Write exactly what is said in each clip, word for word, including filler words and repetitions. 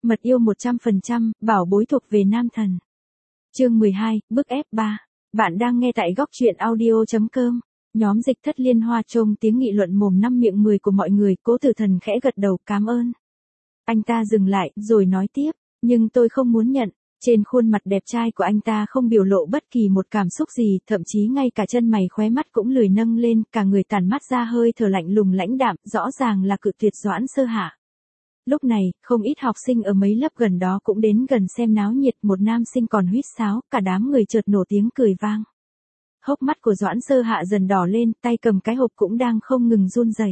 Mật yêu một trăm phần trăm, bảo bối thuộc về nam thần. Chương mười hai, bức ép ba. Bạn đang nghe tại góc truyện audio chấm com. Nhóm dịch thất liên hoa trông tiếng nghị luận mồm năm miệng mười của mọi người, Cố Tử Thần khẽ gật đầu cảm ơn. Anh ta dừng lại, rồi nói tiếp, nhưng tôi không muốn nhận. Trên khuôn mặt đẹp trai của anh ta không biểu lộ bất kỳ một cảm xúc gì, thậm chí ngay cả chân mày khóe mắt cũng lười nâng lên, cả người tản mát ra hơi thở lạnh lùng lãnh đạm, rõ ràng là cự tuyệt Doãn Sơ Hạ. Lúc này, không ít học sinh ở mấy lớp gần đó cũng đến gần xem náo nhiệt, một nam sinh còn huýt sáo, cả đám người chợt nổ tiếng cười vang. Hốc mắt của Doãn Sơ Hạ dần đỏ lên, tay cầm cái hộp cũng đang không ngừng run rẩy.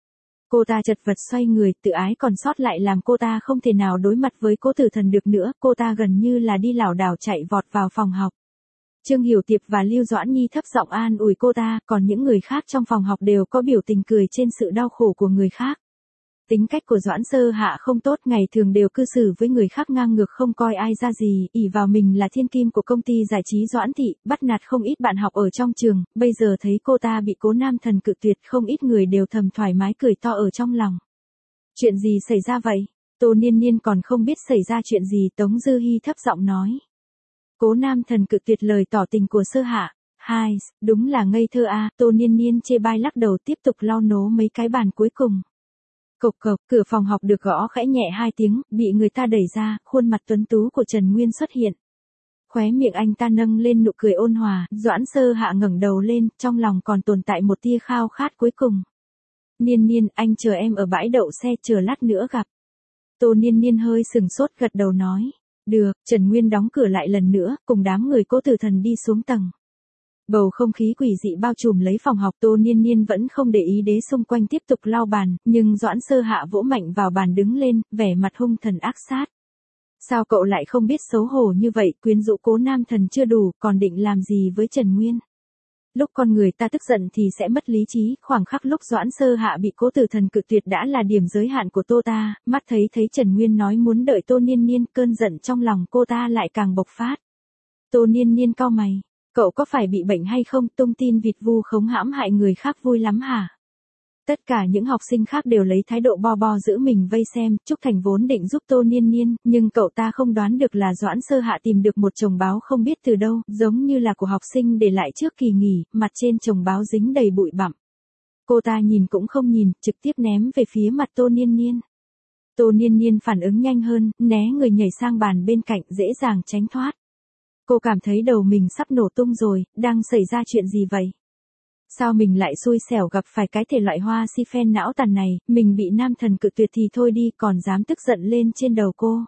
Cô ta chật vật xoay người, tự ái còn sót lại làm cô ta không thể nào đối mặt với Cố Tử Thần được nữa, cô ta gần như là đi lảo đảo chạy vọt vào phòng học. Trương Hiểu Tiệp và Lưu Doãn Nhi thấp giọng an ủi cô ta, còn những người khác trong phòng học đều có biểu tình cười trên sự đau khổ của người khác. Tính cách của Doãn Sơ Hạ không tốt, ngày thường đều cư xử với người khác ngang ngược không coi ai ra gì, ỷ vào mình là thiên kim của công ty giải trí Doãn Thị, bắt nạt không ít bạn học ở trong trường, bây giờ thấy cô ta bị Cố nam thần cự tuyệt, không ít người đều thầm thoải mái cười to ở trong lòng. Chuyện gì xảy ra vậy? Tô Niên Niên còn không biết xảy ra chuyện gì, Tống Dư Hi thấp giọng nói. Cố nam thần cự tuyệt lời tỏ tình của Sơ Hạ. Hai, đúng là ngây thơ a, Tô Niên Niên chê bai lắc đầu tiếp tục lau nố mấy cái bàn cuối cùng. Cộc cộc, cửa phòng học được gõ khẽ nhẹ hai tiếng, bị người ta đẩy ra, khuôn mặt tuấn tú của Trần Nguyên xuất hiện. Khóe miệng anh ta nâng lên nụ cười ôn hòa, Doãn Sơ Hạ ngẩng đầu lên, trong lòng còn tồn tại một tia khao khát cuối cùng. Niên Niên, anh chờ em ở bãi đậu xe, chờ lát nữa gặp. Tô Niên Niên hơi sừng sốt gật đầu nói. Được, Trần Nguyên đóng cửa lại lần nữa, cùng đám người Cố Tử Thần đi xuống tầng. Bầu không khí quỷ dị bao trùm lấy phòng học, Tô Niên Niên vẫn không để ý đế xung quanh tiếp tục lau bàn, nhưng Doãn Sơ Hạ vỗ mạnh vào bàn đứng lên, vẻ mặt hung thần ác sát. Sao cậu lại không biết xấu hổ như vậy, quyến rũ Cố nam thần chưa đủ, còn định làm gì với Trần Nguyên? Lúc con người ta tức giận thì sẽ mất lý trí, khoảng khắc lúc Doãn Sơ Hạ bị Cố Tử Thần cự tuyệt đã là điểm giới hạn của tô ta, mắt thấy thấy Trần Nguyên nói muốn đợi Tô Niên Niên, cơn giận trong lòng cô ta lại càng bộc phát. Tô Niên Niên cau mày. Cậu có phải bị bệnh hay không, tung tin vịt vu khống hãm hại người khác vui lắm hả? Tất cả những học sinh khác đều lấy thái độ bo bo giữ mình vây xem, Trúc Thành vốn định giúp Tô Niên Niên, nhưng cậu ta không đoán được là Doãn Sơ Hạ tìm được một chồng báo không biết từ đâu, giống như là của học sinh để lại trước kỳ nghỉ, mặt trên chồng báo dính đầy bụi bặm. Cô ta nhìn cũng không nhìn, trực tiếp ném về phía mặt Tô Niên Niên. Tô Niên Niên phản ứng nhanh hơn, né người nhảy sang bàn bên cạnh, dễ dàng tránh thoát. Cô cảm thấy đầu mình sắp nổ tung rồi, đang xảy ra chuyện gì vậy? Sao mình lại xui xẻo gặp phải cái thể loại hoa si phen não tàn này, mình bị nam thần cự tuyệt thì thôi đi, còn dám tức giận lên trên đầu cô.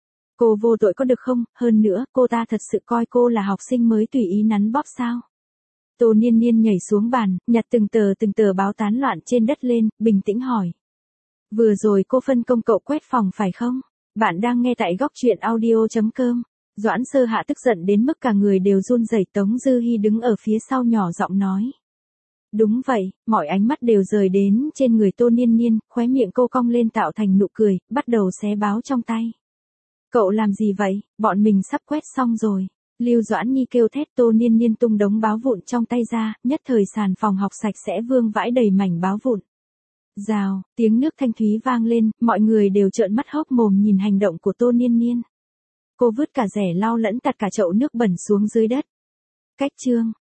Cô vô tội có được không, hơn nữa, cô ta thật sự coi cô là học sinh mới tùy ý nắn bóp sao? Tô Niên Niên nhảy xuống bàn, nhặt từng tờ từng tờ báo tán loạn trên đất lên, bình tĩnh hỏi. Vừa rồi cô phân công cậu quét phòng phải không? Bạn đang nghe tại góc truyện audio chấm com. Doãn Sơ Hạ tức giận đến mức cả người đều run rẩy, Tống Dư Hi đứng ở phía sau nhỏ giọng nói. Đúng vậy, mọi ánh mắt đều rời đến trên người Tô Niên Niên, khóe miệng cô cong lên tạo thành nụ cười, bắt đầu xé báo trong tay. Cậu làm gì vậy, bọn mình sắp quét xong rồi. Lưu Doãn Nhi kêu thét, Tô Niên Niên tung đống báo vụn trong tay ra, nhất thời sàn phòng học sạch sẽ vương vãi đầy mảnh báo vụn. Rào, tiếng nước thanh thúy vang lên, mọi người đều trợn mắt hốc mồm nhìn hành động của Tô Niên Niên. Cô vứt cả rẻ lau lẫn tạt cả chậu nước bẩn xuống dưới đất. Cách chương.